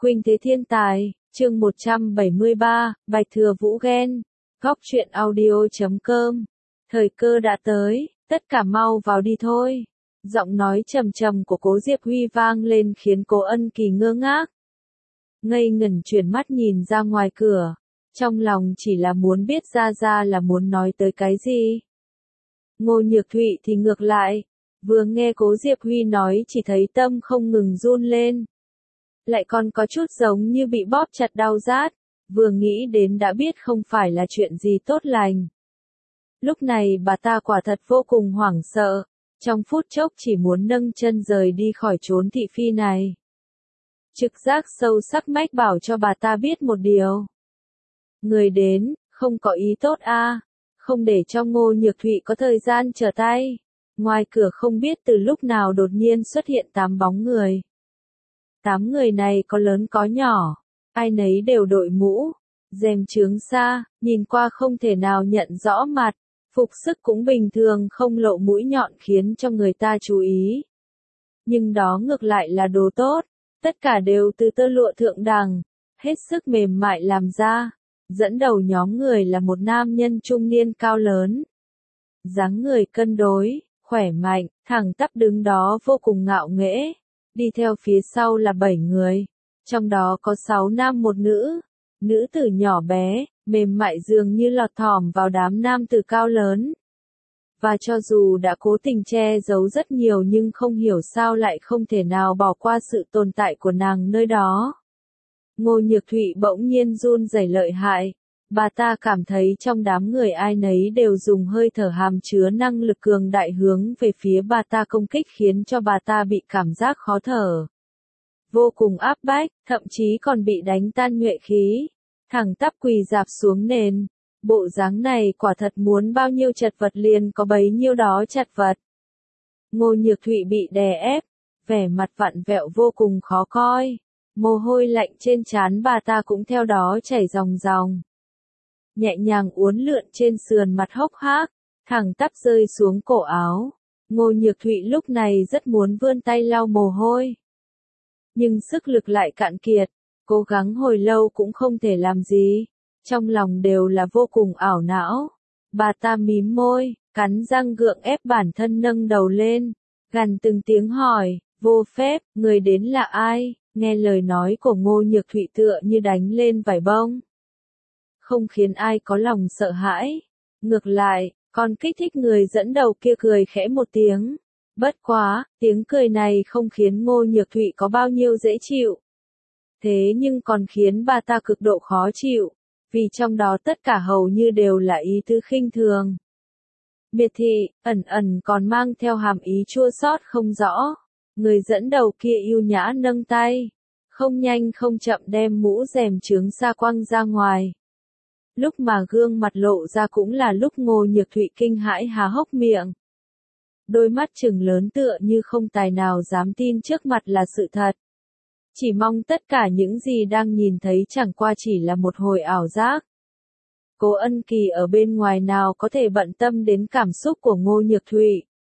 Khuynh thế thiên tài, chương 173, Bạch Thừa Vũ ghen. Góc truyện audio.com. Thời cơ đã tới, tất cả mau vào đi thôi. Giọng nói trầm trầm của Cố Diệp Huy vang lên khiến Cố Ân Kỳ ngơ ngác. Ngây ngẩn chuyển mắt nhìn ra ngoài cửa, trong lòng chỉ là muốn biết ra là muốn nói tới cái gì. Ngô Nhược Thụy thì ngược lại, vừa nghe Cố Diệp Huy nói chỉ thấy tâm không ngừng run lên. Lại còn có chút giống như bị bóp chặt đau rát, vừa nghĩ đến đã biết không phải là chuyện gì tốt lành. Lúc này bà ta quả thật vô cùng hoảng sợ, trong phút chốc chỉ muốn nâng chân rời đi khỏi chốn thị phi này. Trực giác sâu sắc mách bảo cho bà ta biết một điều. Người đến, không có ý tốt không để cho Ngô Nhược Thụy có thời gian trở tay. Ngoài cửa không biết từ lúc nào đột nhiên xuất hiện 8 bóng người. 8 người này có lớn có nhỏ, ai nấy đều đội mũ, rèm chướng xa, nhìn qua không thể nào nhận rõ mặt, phục sức cũng bình thường không lộ mũi nhọn khiến cho người ta chú ý. Nhưng đó ngược lại là đồ tốt, tất cả đều từ tơ lụa thượng đẳng, hết sức mềm mại làm ra. Dẫn đầu nhóm người là một nam nhân trung niên cao lớn. Dáng người cân đối, khỏe mạnh, thẳng tắp đứng đó vô cùng ngạo nghễ. Đi theo phía sau là 7 người, trong đó có 6 nam một nữ. Nữ tử nhỏ bé, mềm mại dường như lọt thỏm vào đám nam tử cao lớn. Và cho dù đã cố tình che giấu rất nhiều nhưng không hiểu sao lại không thể nào bỏ qua sự tồn tại của nàng nơi đó. Ngô Nhược Thụy bỗng nhiên run rẩy lợi hại, bà ta cảm thấy trong đám người ai nấy đều dùng hơi thở hàm chứa năng lực cường đại hướng về phía bà ta công kích khiến cho bà ta bị cảm giác khó thở. Vô cùng áp bách, thậm chí còn bị đánh tan nhuệ khí, thẳng tắp quỳ rạp xuống nền. Bộ dáng này quả thật muốn bao nhiêu chật vật liền có bấy nhiêu đó chật vật. Ngô Nhược Thụy bị đè ép, vẻ mặt vặn vẹo vô cùng khó coi. Mồ hôi lạnh trên trán bà ta cũng theo đó chảy ròng ròng. Nhẹ nhàng uốn lượn trên sườn mặt hốc hác, thẳng tắp rơi xuống cổ áo. Ngô Nhược Thụy lúc này rất muốn vươn tay lau mồ hôi. Nhưng sức lực lại cạn kiệt, cố gắng hồi lâu cũng không thể làm gì. Trong lòng đều là vô cùng ảo não. Bà ta mím môi, cắn răng gượng ép bản thân nâng đầu lên, gằn từng tiếng hỏi, vô phép, người đến là ai? Nghe lời nói của Ngô Nhược Thụy tựa như đánh lên vải bông. Không khiến ai có lòng sợ hãi. Ngược lại, còn kích thích người dẫn đầu kia cười khẽ một tiếng. Bất quá, tiếng cười này không khiến Ngô Nhược Thụy có bao nhiêu dễ chịu. Thế nhưng còn khiến bà ta cực độ khó chịu, vì trong đó tất cả hầu như đều là ý tứ khinh thường. Miệt thị, ẩn còn mang theo hàm ý chua xót không rõ. Người dẫn đầu kia yêu nhã nâng tay, không nhanh không chậm đem mũ rèm chướng xa quăng ra ngoài. Lúc mà gương mặt lộ ra cũng là lúc Ngô Nhược Thụy kinh hãi há hốc miệng. Đôi mắt trừng lớn tựa như không tài nào dám tin trước mặt là sự thật. Chỉ mong tất cả những gì đang nhìn thấy chẳng qua chỉ là một hồi ảo giác. Cố Ân Kỳ ở bên ngoài nào có thể bận tâm đến cảm xúc của Ngô Nhược Thụy.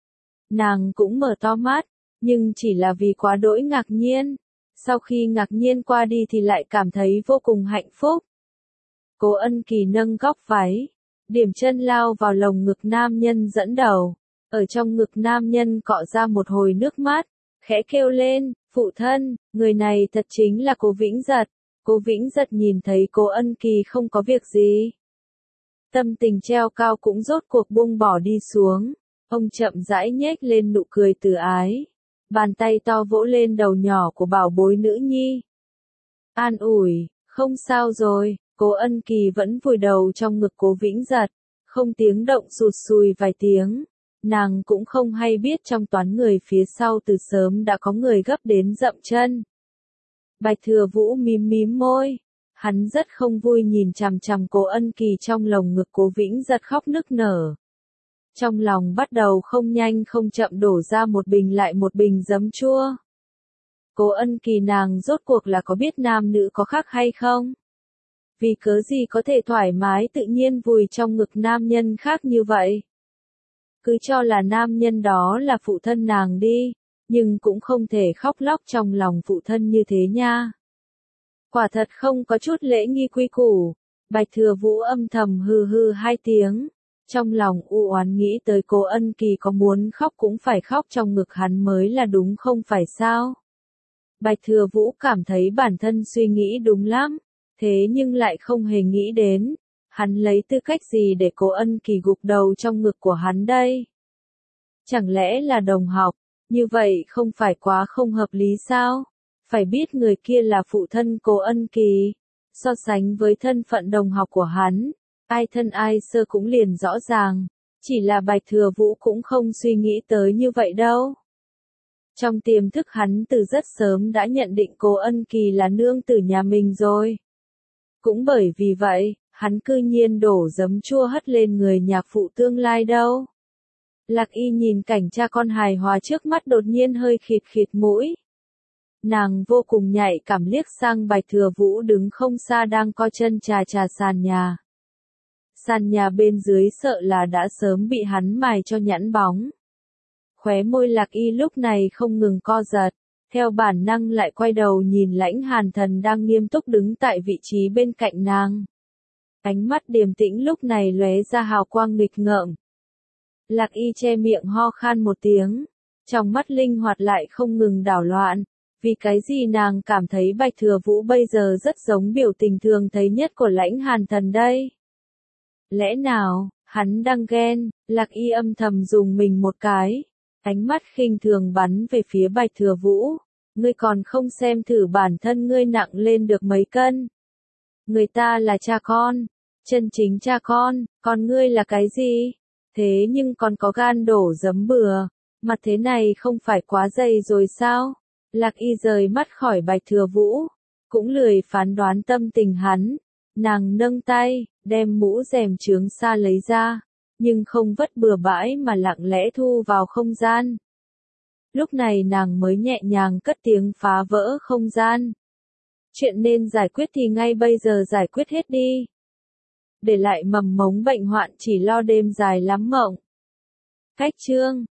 Nàng cũng mở to mắt, nhưng chỉ là vì quá đỗi ngạc nhiên. Sau khi ngạc nhiên qua đi thì lại cảm thấy vô cùng hạnh phúc. Cố Ân Kỳ nâng góc váy, điểm chân lao vào lồng ngực nam nhân dẫn đầu. Ở trong ngực nam nhân cọ ra một hồi nước mắt, khẽ kêu lên, phụ thân, người này thật chính là Cố Vĩnh Giật. Cố Vĩnh Giật nhìn thấy Cố Ân Kỳ không có việc gì. Tâm tình treo cao cũng rốt cuộc buông bỏ đi xuống. Ông chậm rãi nhếch lên nụ cười từ ái. Bàn tay to vỗ lên đầu nhỏ của bảo bối nữ nhi. An ủi, không sao rồi, Cố Ân Kỳ vẫn vùi đầu trong ngực Cố Vĩnh Giật, không tiếng động sụt sùi vài tiếng. Nàng cũng không hay biết trong toán người phía sau từ sớm đã có người gấp đến dậm chân. Bạch Thừa Vũ mím môi. Hắn rất không vui nhìn chằm chằm Cố Ân Kỳ trong lồng ngực Cố Vĩnh Giật khóc nức nở. Trong lòng bắt đầu không nhanh không chậm đổ ra một bình lại một bình giấm chua. Cố Ân Kỳ nàng rốt cuộc là có biết nam nữ có khác hay không? Vì cớ gì có thể thoải mái tự nhiên vùi trong ngực nam nhân khác như vậy? Cứ cho là nam nhân đó là phụ thân nàng đi, nhưng cũng không thể khóc lóc trong lòng phụ thân như thế nha. Quả thật không có chút lễ nghi quy củ. Bạch Thừa Vũ âm thầm hừ hừ hai tiếng. Trong lòng u oán nghĩ tới Cố Ân Kỳ có muốn khóc cũng phải khóc trong ngực hắn mới là đúng không phải sao? Bạch Thừa Vũ cảm thấy bản thân suy nghĩ đúng lắm, thế nhưng lại không hề nghĩ đến, hắn lấy tư cách gì để Cố Ân Kỳ gục đầu trong ngực của hắn đây? Chẳng lẽ là đồng học, như vậy không phải quá không hợp lý sao? Phải biết người kia là phụ thân Cố Ân Kỳ, so sánh với thân phận đồng học của hắn, ai thân ai sơ cũng liền rõ ràng, chỉ là Bạch Thừa Vũ cũng không suy nghĩ tới như vậy đâu. Trong tiềm thức hắn từ rất sớm đã nhận định Cố Ân Kỳ là nương tử nhà mình rồi. Cũng bởi vì vậy, hắn cư nhiên đổ giấm chua hất lên người nhạc phụ tương lai đâu. Lạc Y nhìn cảnh cha con hài hòa trước mắt đột nhiên hơi khịt khịt mũi. Nàng vô cùng nhạy cảm liếc sang Bạch Thừa Vũ đứng không xa đang co chân chà chà sàn nhà. Sàn nhà bên dưới sợ là đã sớm bị hắn mài cho nhẵn bóng. Khóe môi Lạc Y lúc này không ngừng co giật, theo bản năng lại quay đầu nhìn Lãnh Hàn Thần đang nghiêm túc đứng tại vị trí bên cạnh nàng. Ánh mắt điềm tĩnh lúc này lóe ra hào quang nghịch ngợm. Lạc Y che miệng ho khan một tiếng, trong mắt linh hoạt lại không ngừng đảo loạn, vì cái gì nàng cảm thấy Bạch Thừa Vũ bây giờ rất giống biểu tình thường thấy nhất của Lãnh Hàn Thần đây. Lẽ nào, hắn đang ghen? Lạc Y âm thầm dùng mình một cái, ánh mắt khinh thường bắn về phía Bạch Thừa Vũ, ngươi còn không xem thử bản thân ngươi nặng lên được mấy cân. Người ta là cha con, chân chính cha con ngươi là cái gì? Thế nhưng còn có gan đổ giấm bừa, mặt thế này không phải quá dày rồi sao? Lạc Y rời mắt khỏi Bạch Thừa Vũ, cũng lười phán đoán tâm tình hắn, nàng nâng tay, đem mũ rèm chướng xa lấy ra, nhưng không vất bừa bãi mà lặng lẽ thu vào không gian. Lúc này nàng mới nhẹ nhàng cất tiếng phá vỡ không gian. Chuyện nên giải quyết thì ngay bây giờ giải quyết hết đi. Để lại mầm mống bệnh hoạn chỉ lo đêm dài lắm mộng. Cách chương